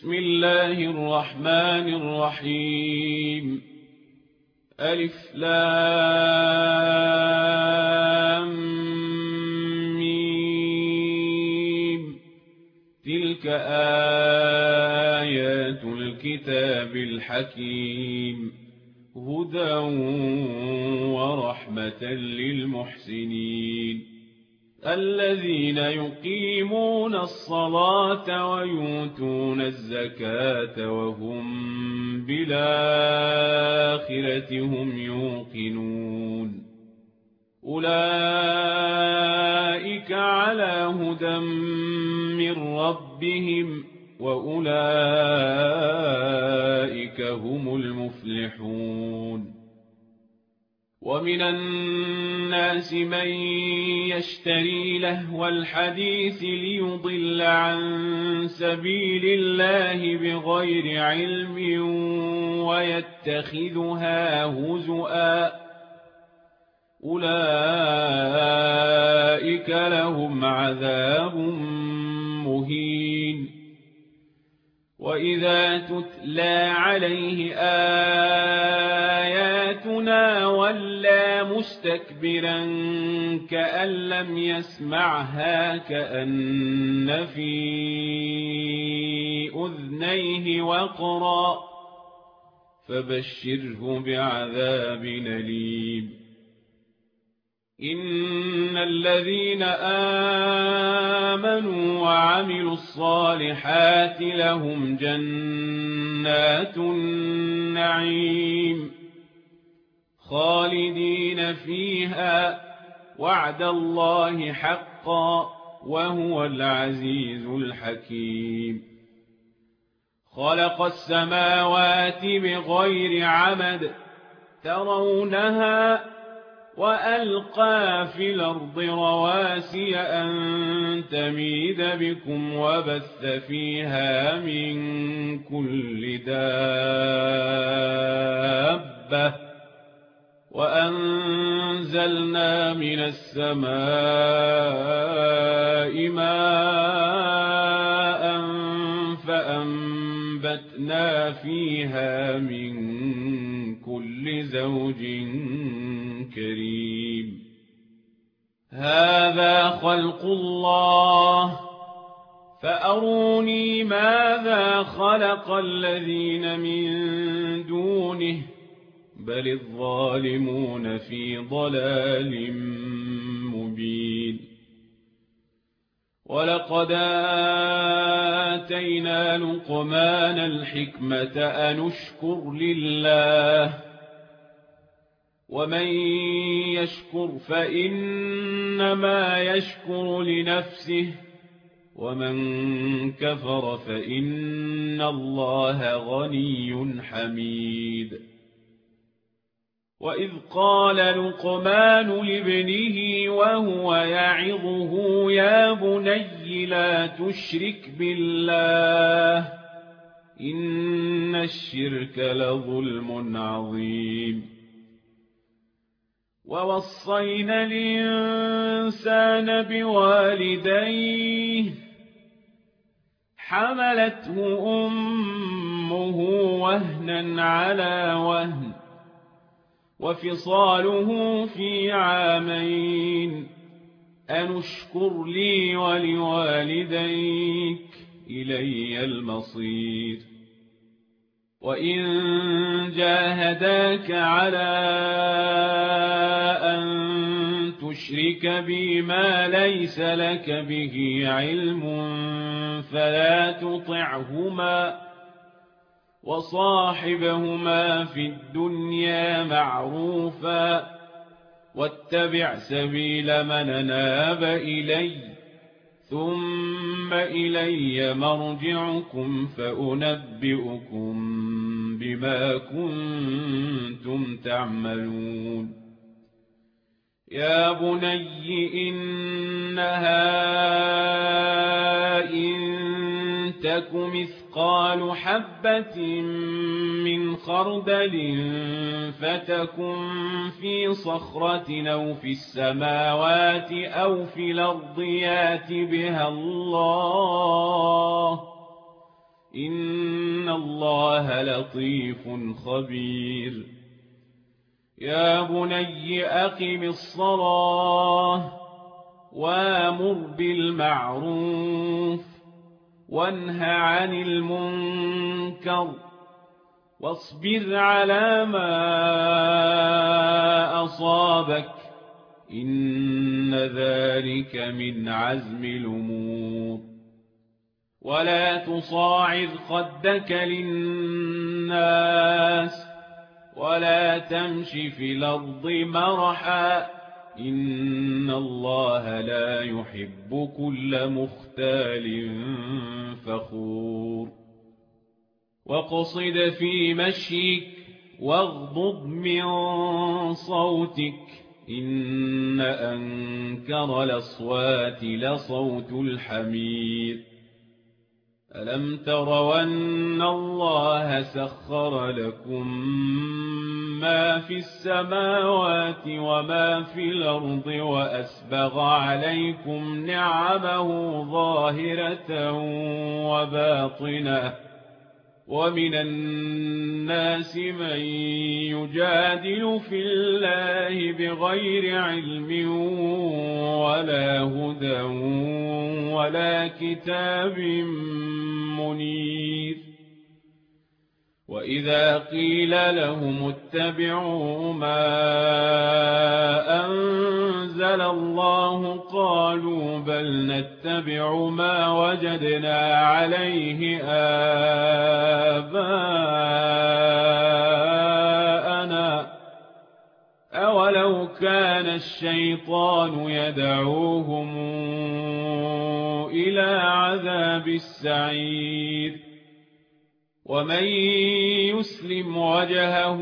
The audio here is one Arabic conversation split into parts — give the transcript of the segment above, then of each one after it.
بسم الله الرحمن الرحيم ألف لام ميم تلك آيات الكتاب الحكيم هدى ورحمة للمحسنين الذين يقيمون الصلاة ويؤتون الزكاة وهم بالآخرة هم يوقنون أولئك على هدى من ربهم وأولئك هم المفلحون ومن الناس من يشتري لهو الحديث ليضل عن سبيل الله بغير علم ويتخذها هزؤا أولئك لهم عذاب مهين وإذا تتلى عليه آياتنا ولى مستكبرا كأن لم يسمعها كأن في أذنيه وقرا فبشره بعذاب أليم إن الذين آمنوا وعملوا الصالحات لهم جنات النعيم خالدين فيها وعد الله حقا وهو العزيز الحكيم خلق السماوات بغير عمد ترونها وألقى في الأرض رواسي أن تميد بكم وبث فيها من كل دابة وأنزلنا من السماء ماء فأنبتنا فيها من كل زوج كريم هذا خلق الله فأروني ماذا خلق الذين من دونه بل الظالمون في ضلال مبين ولقد آتينا لقمان الحكمة أن اشكر لله ومن يشكر فإنما يشكر لنفسه ومن كفر فإن الله غني حميد وإذ قال لقمان لابنه وهو يعظه يا بني لا تشرك بالله إن الشرك لظلم عظيم ووصينا الإنسان بوالديه حملته أمه وهنا على وهن وفصاله في عامين أن اشكر لي ولوالديك إلي المصير وإن جاهداك على أن تشرك بي ما ليس لك به علم فلا تطعهما وصاحبهما في الدنيا معروفا واتبع سبيل من أناب إلي ثم إلي مرجعكم فأنبئكم بما كنتم تعملون يا بني إنها إن تك مثقال حبة من خردل فتكن في صخرة أو في السماوات أو في الأرض يات بها الله إن الله لطيف خبير يا بني أقم الصلاة وامر بالمعروف وانه عن المنكر واصبر على ما أصابك إن ذلك من عزم الأمور ولا تصاعد خدك للناس ولا تمش في الأرض مرحا إن الله لا يحب كل مختال فخور واقصد في مشيك واغضض من صوتك إن أنكر الأصوات لصوت الحمير ألم تروا أن الله سخر لكم ما في السماوات وما في الأرض وأسبغ عليكم نعمه ظاهرة وباطنة ومن الناس من يجادل في الله بغير علم ولا هدى ولا كتاب منير وإذا قيل لهم اتبعوا ما أنزل الله قالوا بل نتبع ما وجدنا عليه آباءنا أولو كان الشيطان يدعوهم إلى عذاب السعير ومن يسلم وجهه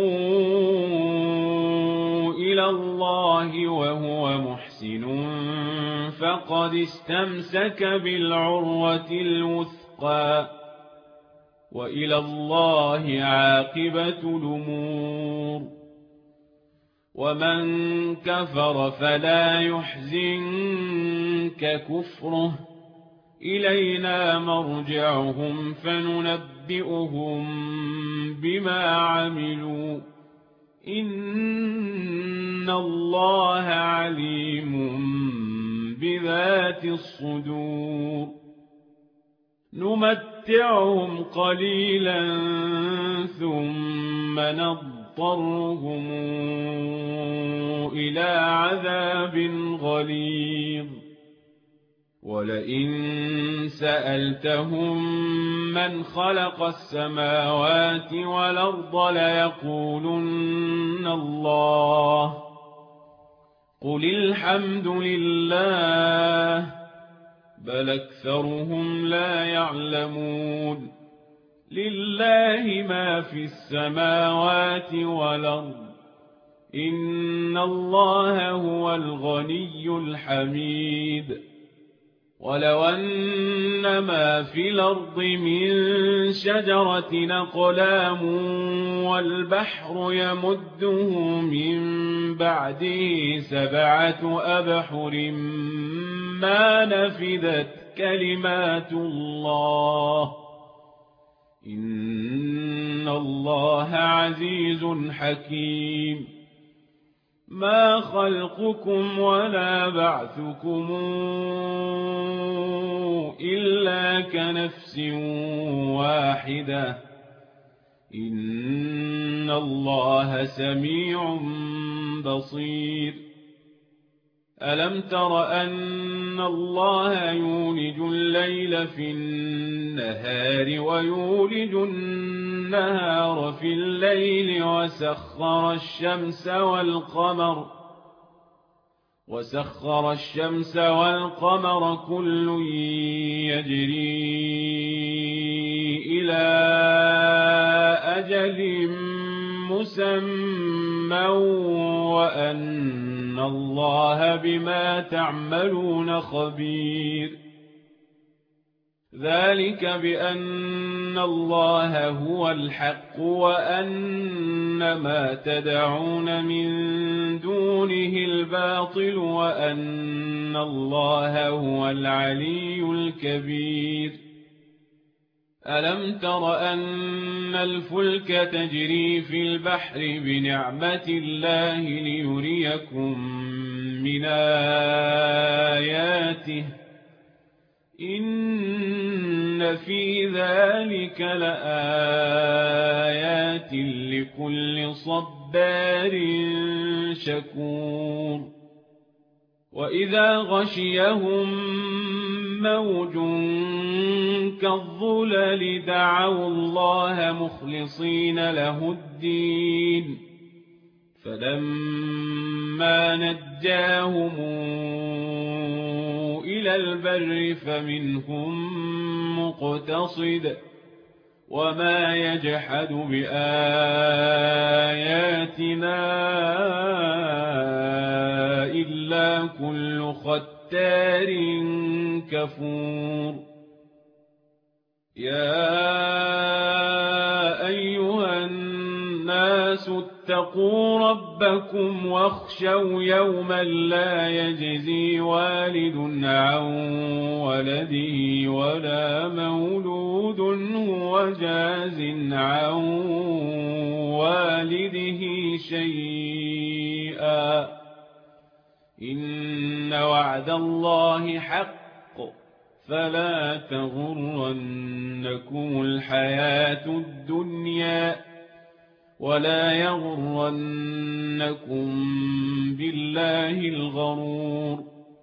إلى الله وهو محسن فقد استمسك بالعروة الوثقى وإلى الله عاقبة الأمور ومن كفر فلا يحزنك كفره إلينا مرجعهم فننبئهم بما عملوا إن الله عليم بذات الصدور نمتعهم قليلا ثم نضطرهم إلى عذاب غليظ ولئن سألتهم من خلق السماوات والأرض ليقولن الله قل الحمد لله بل أكثرهم لا يعلمون لله ما في السماوات والأرض إن الله هو الغني الحميد ولو أن ما في الأرض من شجرة أقلام والبحر يمده من بعده 7 أبحر ما نفدت كلمات الله إن الله عزيز حكيم ما خلقكم ولا بعثكم إلا كنفس واحدة إن الله سميع بصير ألم تر أن الله يولج الليل في النهار ويولج النهار في الليل وسخر الشمس والقمر كل يجري إلى أجل مسمى وأن الله بما تعملون خبير ذلك بأن الله هو الحق وأن ما تدعون من دونه الباطل وأن الله هو العلي الكبير ألم تر أن الفلك تجري في البحر بنعمة الله ليريكم من آياته إن في ذلك لآيات لكل صبار شكور وإذا غشيهم موج كالظلل دعوا الله مخلصين له الدين فلما نجاهم إلى البر فمنهم مقتصد وما يجحد بآياتنا إلا كل ختار كفور يا أيها الناس اتقوا ربكم واخشوا يوما لا يجزي والد عن ولده ولا مولود هو جاز عن والده شيئا إن وعد الله حق فلا تغرنكم الحياة الدنيا ولا يغرنكم بالله الغرور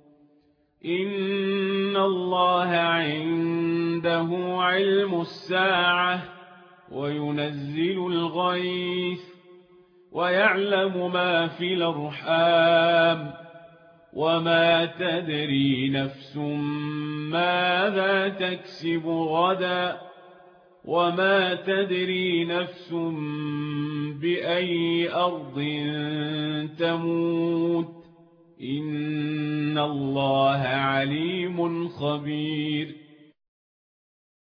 إن الله عنده علم الساعة وينزل الغيث ويعلم ما في الأرحام وما تدري نفس ماذا تكسب غدا وما تدري نفس بأي أرض تموت إن الله عليم خبير